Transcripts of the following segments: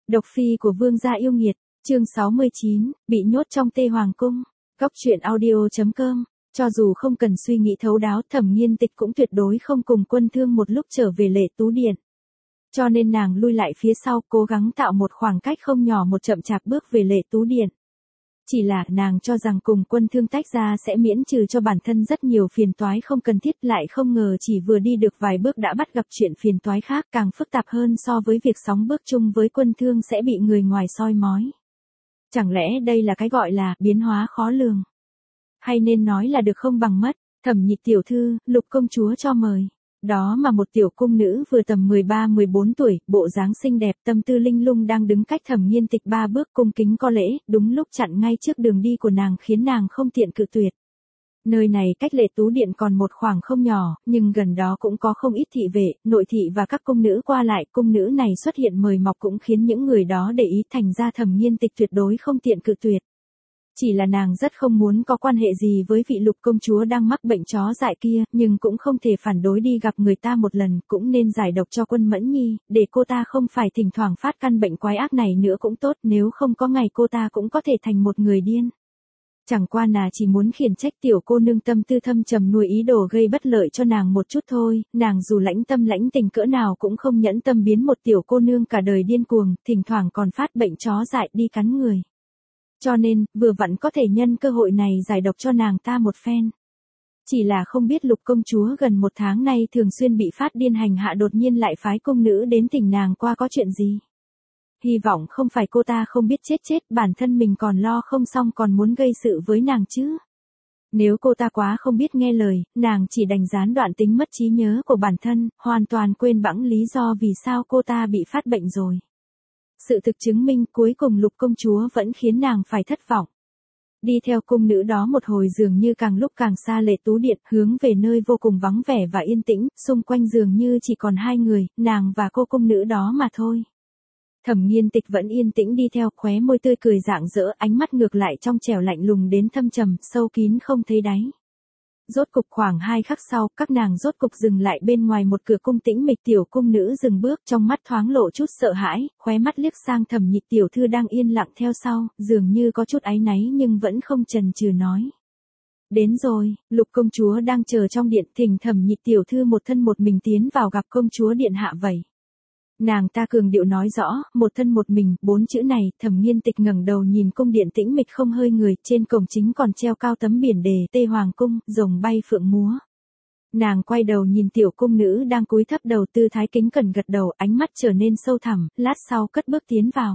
Độc phi của vương gia yêu nghiệt, chương 69, bị nhốt trong Tê Hoàng cung. Góc truyện audio.com. Cho dù không cần suy nghĩ thấu đáo, Thẩm Nghiên Tịch cũng tuyệt đối không cùng Quân Thương một lúc trở về Lệ Tú Điện. Cho nên nàng lui lại phía sau, cố gắng tạo một khoảng cách không nhỏ, một chậm chạp bước về Lệ Tú Điện. Chỉ là nàng cho rằng cùng Quân Thương tách ra sẽ miễn trừ cho bản thân rất nhiều phiền toái không cần thiết, lại không ngờ chỉ vừa đi được vài bước đã bắt gặp chuyện phiền toái khác càng phức tạp hơn so với việc sóng bước chung với Quân Thương sẽ bị người ngoài soi mói. Chẳng lẽ đây là cái gọi là biến hóa khó lường? Hay nên nói là được không bằng mất. Thẩm Nhị tiểu thư, Lục công chúa cho mời. Đó mà một tiểu cung nữ vừa tầm 13-14 tuổi, bộ dáng xinh đẹp, tâm tư linh lung đang đứng cách Thẩm Nghiên Tịch 3 bước cung kính có lễ, đúng lúc chặn ngay trước đường đi của nàng khiến nàng không tiện cự tuyệt. Nơi này cách Lệ Tú Điện còn một khoảng không nhỏ, nhưng gần đó cũng có không ít thị vệ, nội thị và các cung nữ qua lại. Cung nữ này xuất hiện mời mọc cũng khiến những người đó để ý, thành ra Thẩm Nghiên Tịch tuyệt đối không tiện cự tuyệt. Chỉ là nàng rất không muốn có quan hệ gì với vị Lục công chúa đang mắc bệnh chó dại kia, nhưng cũng không thể phản đối đi gặp người ta một lần, cũng nên giải độc cho Quân Mẫn Nhi, để cô ta không phải thỉnh thoảng phát căn bệnh quái ác này nữa cũng tốt, nếu không có ngày cô ta cũng có thể thành một người điên. Chẳng qua là chỉ muốn khiển trách tiểu cô nương tâm tư thâm trầm nuôi ý đồ gây bất lợi cho nàng một chút thôi, nàng dù lãnh tâm lãnh tình cỡ nào cũng không nhẫn tâm biến một tiểu cô nương cả đời điên cuồng, thỉnh thoảng còn phát bệnh chó dại đi cắn người. Cho nên, vừa vặn có thể nhân cơ hội này giải độc cho nàng ta một phen. Chỉ là không biết Lục công chúa gần một tháng nay thường xuyên bị phát điên hành hạ, đột nhiên lại phái cung nữ đến tỉnh nàng qua có chuyện gì. Hy vọng không phải cô ta không biết chết, bản thân mình còn lo không xong còn muốn gây sự với nàng chứ. Nếu cô ta quá không biết nghe lời, nàng chỉ đành gián đoạn tính mất trí nhớ của bản thân, hoàn toàn quên bẵng lý do vì sao cô ta bị phát bệnh rồi. Sự thực chứng minh cuối cùng Lục công chúa vẫn khiến nàng phải thất vọng. Đi theo cung nữ đó một hồi dường như càng lúc càng xa Lệ Tú Điện, hướng về nơi vô cùng vắng vẻ và yên tĩnh, xung quanh dường như chỉ còn hai người, nàng và cô cung nữ đó mà thôi. Thẩm Nghiên Tịch vẫn yên tĩnh đi theo, khóe môi tươi cười rạng rỡ, ánh mắt ngược lại trong trẻo lạnh lùng đến thâm trầm, sâu kín không thấy đáy. Rốt cục khoảng 2 khắc sau, các nàng rốt cục dừng lại bên ngoài một cửa cung tĩnh mịch. Tiểu cung nữ dừng bước, trong mắt thoáng lộ chút sợ hãi, khóe mắt liếc sang Thẩm Nhị tiểu thư đang yên lặng theo sau, dường như có chút áy náy nhưng vẫn không chần chừ nói. Đến rồi, Lục công chúa đang chờ trong điện, thỉnh Thẩm Nhị tiểu thư một thân một mình tiến vào gặp công chúa điện hạ vậy. Nàng ta cường điệu nói rõ, một thân một mình, 4 chữ này. Thẩm Nghiên Tịch ngẩng đầu nhìn cung điện tĩnh mịch không hơi người, trên cổng chính còn treo cao tấm biển đề Tê Hoàng cung, rồng bay phượng múa. Nàng quay đầu nhìn tiểu cung nữ đang cúi thấp đầu, tư thái kính cẩn gật đầu, ánh mắt trở nên sâu thẳm, lát sau cất bước tiến vào.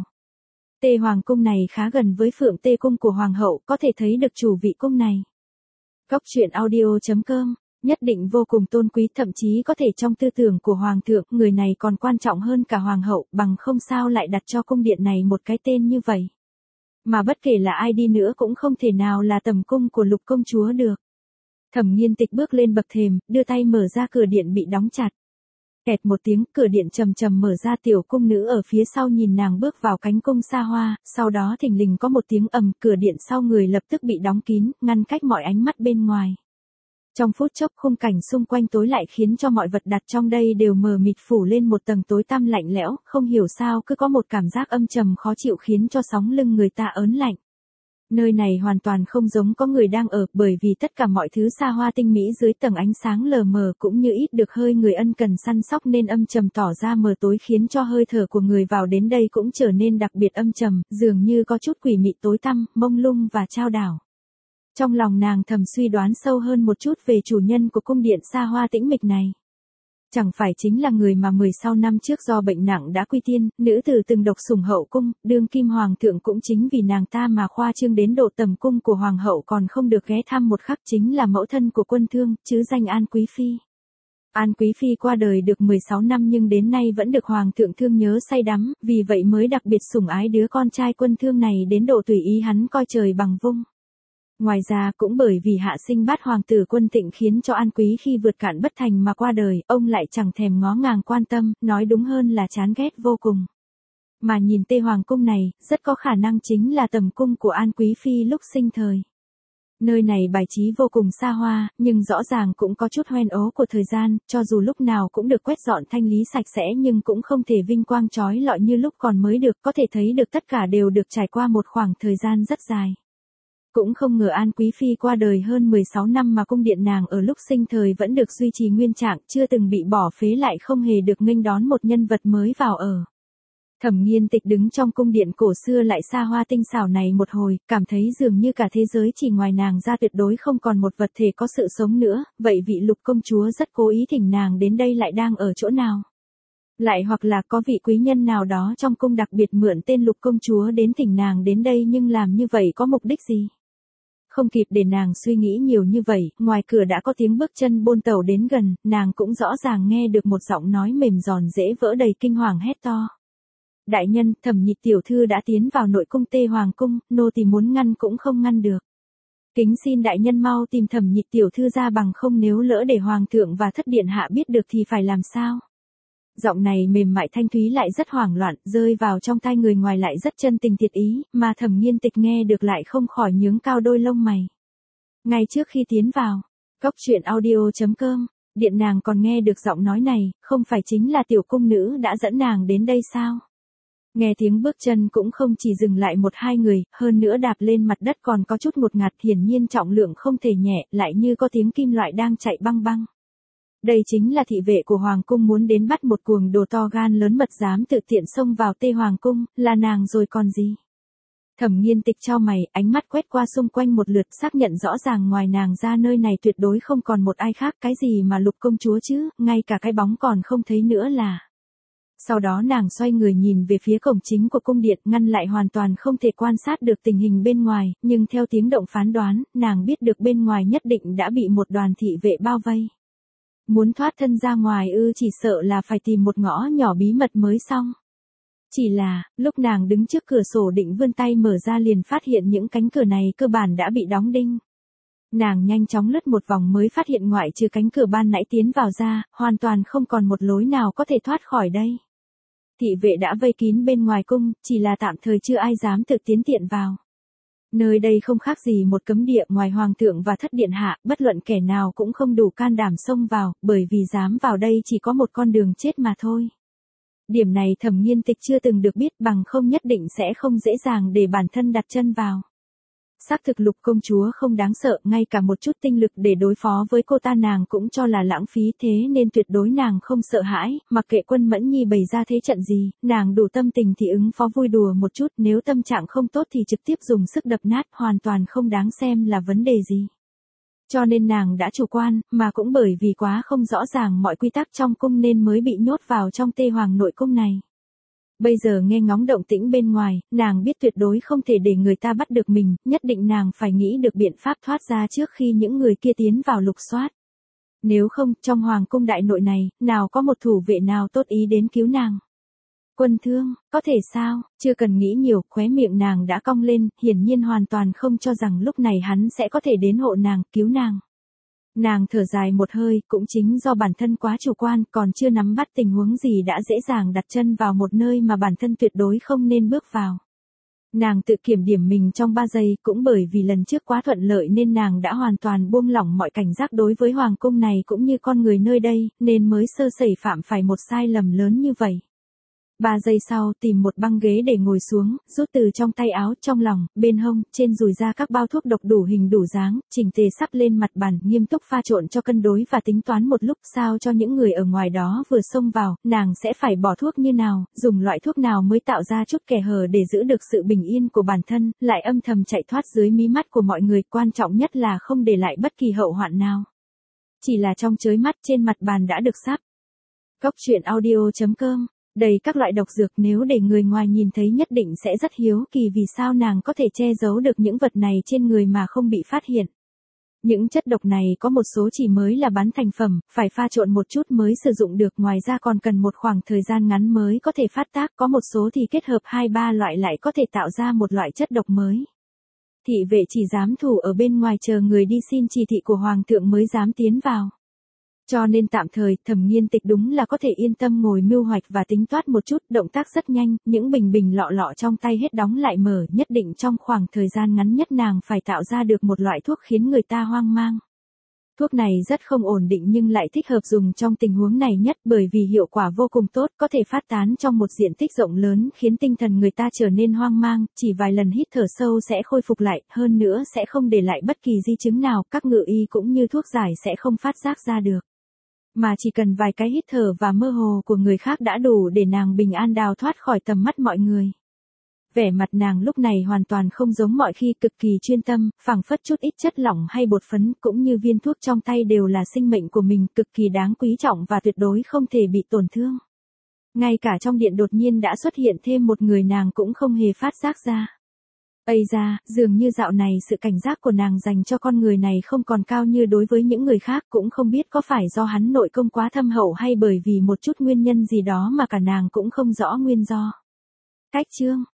Tê Hoàng cung này khá gần với Phượng Tê cung của hoàng hậu, có thể thấy được chủ vị cung này. Góc truyện audio.com. Nhất định vô cùng tôn quý, thậm chí có thể trong tư tưởng của hoàng thượng, người này còn quan trọng hơn cả hoàng hậu, bằng không sao lại đặt cho cung điện này một cái tên như vậy. Mà bất kể là ai đi nữa cũng không thể nào là tầm cung của Lục công chúa được. Thẩm Nghiên Tịch bước lên bậc thềm, đưa tay mở ra cửa điện bị đóng chặt. Kẹt một tiếng, cửa điện trầm trầm mở ra, tiểu cung nữ ở phía sau nhìn nàng bước vào cánh cung xa hoa, sau đó thình lình có một tiếng ầm, cửa điện sau người lập tức bị đóng kín, ngăn cách mọi ánh mắt bên ngoài. Trong phút chốc khung cảnh xung quanh tối lại khiến cho mọi vật đặt trong đây đều mờ mịt, phủ lên một tầng tối tăm lạnh lẽo, không hiểu sao cứ có một cảm giác âm trầm khó chịu khiến cho sóng lưng người ta ớn lạnh. Nơi này hoàn toàn không giống có người đang ở, bởi vì tất cả mọi thứ xa hoa tinh mỹ dưới tầng ánh sáng lờ mờ cũng như ít được hơi người ân cần săn sóc nên âm trầm tỏ ra mờ tối, khiến cho hơi thở của người vào đến đây cũng trở nên đặc biệt âm trầm, dường như có chút quỷ mị tối tăm, mông lung và chao đảo. Trong lòng nàng thầm suy đoán sâu hơn một chút về chủ nhân của cung điện xa hoa tĩnh mịch này. Chẳng phải chính là người mà 16 năm trước do bệnh nặng đã quy tiên, nữ tử từng độc sủng hậu cung, đương kim hoàng thượng cũng chính vì nàng ta mà khoa trương đến độ tầm cung của hoàng hậu còn không được ghé thăm một khắc, chính là mẫu thân của Quân Thương, chứ danh An Quý Phi. An Quý Phi qua đời được 16 năm nhưng đến nay vẫn được hoàng thượng thương nhớ say đắm, vì vậy mới đặc biệt sủng ái đứa con trai Quân Thương này đến độ tùy ý hắn coi trời bằng vung. Ngoài ra cũng bởi vì hạ sinh bát hoàng tử Quân Tịnh khiến cho An Quý khi vượt cạn bất thành mà qua đời, ông lại chẳng thèm ngó ngàng quan tâm, nói đúng hơn là chán ghét vô cùng. Mà nhìn Tê Hoàng cung này, rất có khả năng chính là tầm cung của An Quý Phi lúc sinh thời. Nơi này bài trí vô cùng xa hoa, nhưng rõ ràng cũng có chút hoen ố của thời gian, cho dù lúc nào cũng được quét dọn thanh lý sạch sẽ nhưng cũng không thể vinh quang chói lọi như lúc còn mới được, có thể thấy được tất cả đều được trải qua một khoảng thời gian rất dài. Cũng không ngờ An Quý Phi qua đời hơn 16 năm mà cung điện nàng ở lúc sinh thời vẫn được duy trì nguyên trạng, chưa từng bị bỏ phế lại không hề được nghênh đón một nhân vật mới vào ở. Thẩm Nghiên Tịch đứng trong cung điện cổ xưa lại xa hoa tinh xảo này một hồi, cảm thấy dường như cả thế giới chỉ ngoài nàng ra tuyệt đối không còn một vật thể có sự sống nữa, vậy vị Lục công chúa rất cố ý thỉnh nàng đến đây lại đang ở chỗ nào? Lại hoặc là có vị quý nhân nào đó trong cung đặc biệt mượn tên Lục công chúa đến thỉnh nàng đến đây nhưng làm như vậy có mục đích gì? Không kịp để nàng suy nghĩ nhiều như vậy, ngoài cửa đã có tiếng bước chân bôn tẩu đến gần, nàng cũng rõ ràng nghe được một giọng nói mềm giòn dễ vỡ đầy kinh hoàng hét to. Đại nhân, Thẩm Nhị tiểu thư đã tiến vào nội cung Tê Hoàng cung, nô tỳ muốn ngăn cũng không ngăn được. Kính xin đại nhân mau tìm Thẩm Nhị tiểu thư ra bằng không nếu lỡ để hoàng thượng và thất điện hạ biết được thì phải làm sao? Giọng này mềm mại thanh thúy lại rất hoảng loạn, rơi vào trong tai người ngoài lại rất chân tình thiệt ý, mà Thẩm Nghiên Tịch nghe được lại không khỏi nhướng cao đôi lông mày. Ngay trước khi tiến vào, Cốc Truyện Audio.com, điện nàng còn nghe được giọng nói này, không phải chính là tiểu cung nữ đã dẫn nàng đến đây sao? Nghe tiếng bước chân cũng không chỉ dừng lại một hai người, hơn nữa đạp lên mặt đất còn có chút ngột ngạt, hiển nhiên trọng lượng không thể nhẹ, lại như có tiếng kim loại đang chạy băng băng. Đây chính là thị vệ của Hoàng cung muốn đến bắt một cuồng đồ to gan lớn mật dám tự tiện xông vào Tê Hoàng cung, là nàng rồi còn gì. Thẩm Nghiên Tịch chau mày, ánh mắt quét qua xung quanh một lượt xác nhận rõ ràng ngoài nàng ra nơi này tuyệt đối không còn một ai khác, cái gì mà Lục công chúa chứ, ngay cả cái bóng còn không thấy nữa là. Sau đó nàng xoay người nhìn về phía cổng chính của cung điện, ngăn lại hoàn toàn không thể quan sát được tình hình bên ngoài, nhưng theo tiếng động phán đoán, nàng biết được bên ngoài nhất định đã bị một đoàn thị vệ bao vây. Muốn thoát thân ra ngoài chỉ sợ là phải tìm một ngõ nhỏ bí mật mới xong. Chỉ là, lúc nàng đứng trước cửa sổ định vươn tay mở ra liền phát hiện những cánh cửa này cơ bản đã bị đóng đinh. Nàng nhanh chóng lướt một vòng mới phát hiện ngoại trừ cánh cửa ban nãy tiến vào ra, hoàn toàn không còn một lối nào có thể thoát khỏi đây. Thị vệ đã vây kín bên ngoài cung, chỉ là tạm thời chưa ai dám tự tiến tiện vào. Nơi đây không khác gì một cấm địa, ngoài hoàng thượng và thất điện hạ, bất luận kẻ nào cũng không đủ can đảm xông vào, bởi vì dám vào đây chỉ có một con đường chết mà thôi. Điểm này Thẩm Nghiên Tịch chưa từng được biết, bằng không nhất định sẽ không dễ dàng để bản thân đặt chân vào. Xác thực Lục công chúa không đáng sợ, ngay cả một chút tinh lực để đối phó với cô ta nàng cũng cho là lãng phí, thế nên tuyệt đối nàng không sợ hãi, mặc kệ Quân Mẫn Nhi bày ra thế trận gì, nàng đủ tâm tình thì ứng phó vui đùa một chút, nếu tâm trạng không tốt thì trực tiếp dùng sức đập nát, hoàn toàn không đáng xem là vấn đề gì. Cho nên nàng đã chủ quan, mà cũng bởi vì quá không rõ ràng mọi quy tắc trong cung nên mới bị nhốt vào trong Tê Hoàng nội cung này. Bây giờ nghe ngóng động tĩnh bên ngoài, nàng biết tuyệt đối không thể để người ta bắt được mình, nhất định nàng phải nghĩ được biện pháp thoát ra trước khi những người kia tiến vào lục soát. Nếu không, trong hoàng cung đại nội này, nào có một thủ vệ nào tốt ý đến cứu nàng. Quân Thương, có thể sao, chưa cần nghĩ nhiều, khóe miệng nàng đã cong lên, hiển nhiên hoàn toàn không cho rằng lúc này hắn sẽ có thể đến hộ nàng, cứu nàng. Nàng thở dài một hơi, cũng chính do bản thân quá chủ quan, còn chưa nắm bắt tình huống gì đã dễ dàng đặt chân vào một nơi mà bản thân tuyệt đối không nên bước vào. Nàng tự kiểm điểm mình trong 3 giây, cũng bởi vì lần trước quá thuận lợi nên nàng đã hoàn toàn buông lỏng mọi cảnh giác đối với hoàng cung này cũng như con người nơi đây, nên mới sơ sẩy phạm phải một sai lầm lớn như vậy. 3 giây sau tìm một băng ghế để ngồi xuống, rút từ trong tay áo, trong lòng, bên hông, trên rùi ra các bao thuốc độc đủ hình đủ dáng, chỉnh tề sắp lên mặt bàn, nghiêm túc pha trộn cho cân đối và tính toán một lúc sao cho những người ở ngoài đó vừa xông vào, nàng sẽ phải bỏ thuốc như nào, dùng loại thuốc nào mới tạo ra chút kẽ hở để giữ được sự bình yên của bản thân, lại âm thầm chạy thoát dưới mí mắt của mọi người, quan trọng nhất là không để lại bất kỳ hậu hoạn nào. Chỉ là trong chớp mắt trên mặt bàn đã được sắp. Cốc Truyện Audio.com đầy các loại độc dược, nếu để người ngoài nhìn thấy nhất định sẽ rất hiếu kỳ vì sao nàng có thể che giấu được những vật này trên người mà không bị phát hiện. Những chất độc này có một số chỉ mới là bán thành phẩm, phải pha trộn một chút mới sử dụng được, ngoài ra còn cần một khoảng thời gian ngắn mới có thể phát tác, có một số thì kết hợp 2-3 loại lại có thể tạo ra một loại chất độc mới. Thị vệ chỉ dám thủ ở bên ngoài chờ người đi xin chỉ thị của hoàng thượng mới dám tiến vào. Cho nên tạm thời, Thẩm Nghiên Tịch đúng là có thể yên tâm ngồi mưu hoạch và tính toán một chút, động tác rất nhanh, những bình bình lọ lọ trong tay hết đóng lại mở, nhất định trong khoảng thời gian ngắn nhất nàng phải tạo ra được một loại thuốc khiến người ta hoang mang. Thuốc này rất không ổn định nhưng lại thích hợp dùng trong tình huống này nhất bởi vì hiệu quả vô cùng tốt, có thể phát tán trong một diện tích rộng lớn khiến tinh thần người ta trở nên hoang mang, chỉ vài lần hít thở sâu sẽ khôi phục lại, hơn nữa sẽ không để lại bất kỳ di chứng nào, các ngự y cũng như thuốc giải sẽ không phát giác ra được. Mà chỉ cần vài cái hít thở và mơ hồ của người khác đã đủ để nàng bình an đào thoát khỏi tầm mắt mọi người. Vẻ mặt nàng lúc này hoàn toàn không giống mọi khi, cực kỳ chuyên tâm, phảng phất chút ít chất lỏng hay bột phấn cũng như viên thuốc trong tay đều là sinh mệnh của mình, cực kỳ đáng quý trọng và tuyệt đối không thể bị tổn thương. Ngay cả trong điện đột nhiên đã xuất hiện thêm một người nàng cũng không hề phát giác ra. Ây da, dường như dạo này sự cảnh giác của nàng dành cho con người này không còn cao như đối với những người khác, cũng không biết có phải do hắn nội công quá thâm hậu hay bởi vì một chút nguyên nhân gì đó mà cả nàng cũng không rõ nguyên do. Cách chương